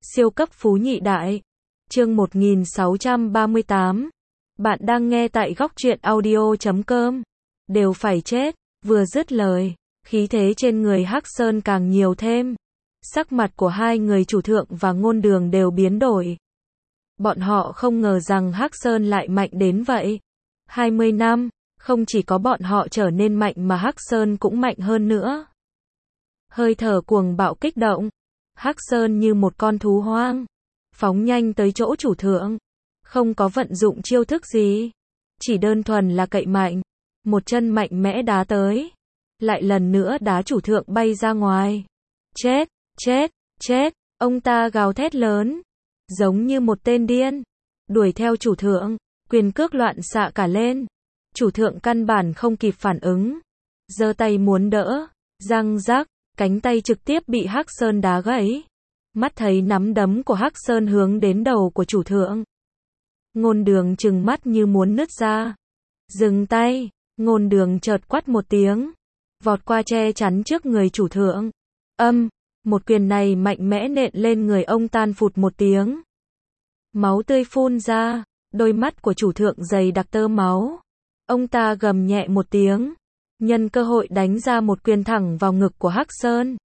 Siêu cấp phú nhị đại. Chương 1638. Bạn đang nghe tại góc truyện audio.com. Đều phải chết. Vừa dứt lời, khí thế trên người Hắc Sơn càng nhiều thêm. Sắc mặt của hai người chủ thượng và ngôn đường đều biến đổi. Bọn họ không ngờ rằng Hắc Sơn lại mạnh đến vậy. 20 năm, không chỉ có bọn họ trở nên mạnh mà Hắc Sơn cũng mạnh hơn nữa. Hơi thở cuồng bạo kích động. Hắc Sơn như một con thú hoang, phóng nhanh tới chỗ chủ thượng, không có vận dụng chiêu thức gì, chỉ đơn thuần là cậy mạnh, một chân mạnh mẽ đá tới, lại lần nữa đá chủ thượng bay ra ngoài. Chết, chết, chết, ông ta gào thét lớn, giống như một tên điên, đuổi theo chủ thượng, quyền cước loạn xạ cả lên. Chủ thượng căn bản không kịp phản ứng, giơ tay muốn đỡ, răng rắc, cánh tay trực tiếp bị Hắc Sơn đá gãy. Mắt thấy nắm đấm của Hắc Sơn hướng đến đầu của chủ thượng. Ngôn đường trừng mắt như muốn nứt ra. Dừng tay, ngôn đường chợt quát một tiếng, vọt qua che chắn trước người chủ thượng. Một quyền này mạnh mẽ nện lên người ông tan phụt một tiếng. Máu tươi phun ra, đôi mắt của chủ thượng dày đặc tơ máu. Ông ta gầm nhẹ một tiếng, nhân cơ hội đánh ra một quyền thẳng vào ngực của Hắc Sơn.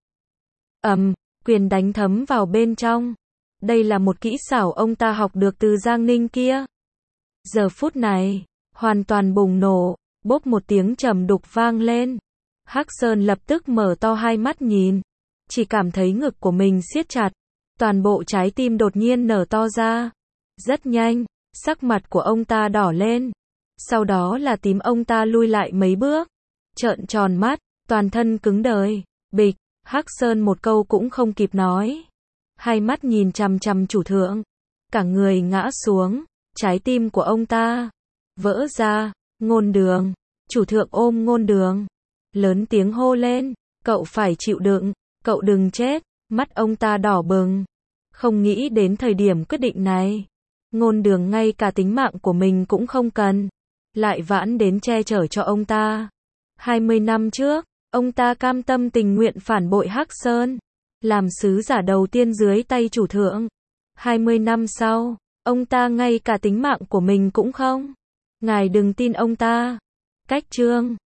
Quyền đánh thấm vào bên trong. Đây là một kỹ xảo ông ta học được từ Giang Ninh kia. Giờ phút này, hoàn toàn bùng nổ, bốp một tiếng trầm đục vang lên. Hắc Sơn lập tức mở to hai mắt nhìn, chỉ cảm thấy ngực của mình siết chặt, toàn bộ trái tim đột nhiên nở to ra. Rất nhanh, sắc mặt của ông ta đỏ lên, sau đó là tím, ông ta lui lại mấy bước, trợn tròn mắt, toàn thân cứng đờ. Bịch, Hắc Sơn một câu cũng không kịp nói, hai mắt nhìn chằm chằm chủ thượng, cả người ngã xuống, trái tim của ông ta vỡ ra. Ngôn đường, chủ thượng ôm ngôn đường, lớn tiếng hô lên, cậu phải chịu đựng, cậu đừng chết. Mắt ông ta đỏ bừng, không nghĩ đến thời điểm quyết định này, ngôn đường ngay cả tính mạng của mình cũng không cần, lại vãn đến che chở cho ông ta. 20 năm trước, ông ta cam tâm tình nguyện phản bội Hắc Sơn, làm sứ giả đầu tiên dưới tay chủ thượng. 20 năm sau, ông ta ngay cả tính mạng của mình cũng không. Ngài đừng tin ông ta. Cách chương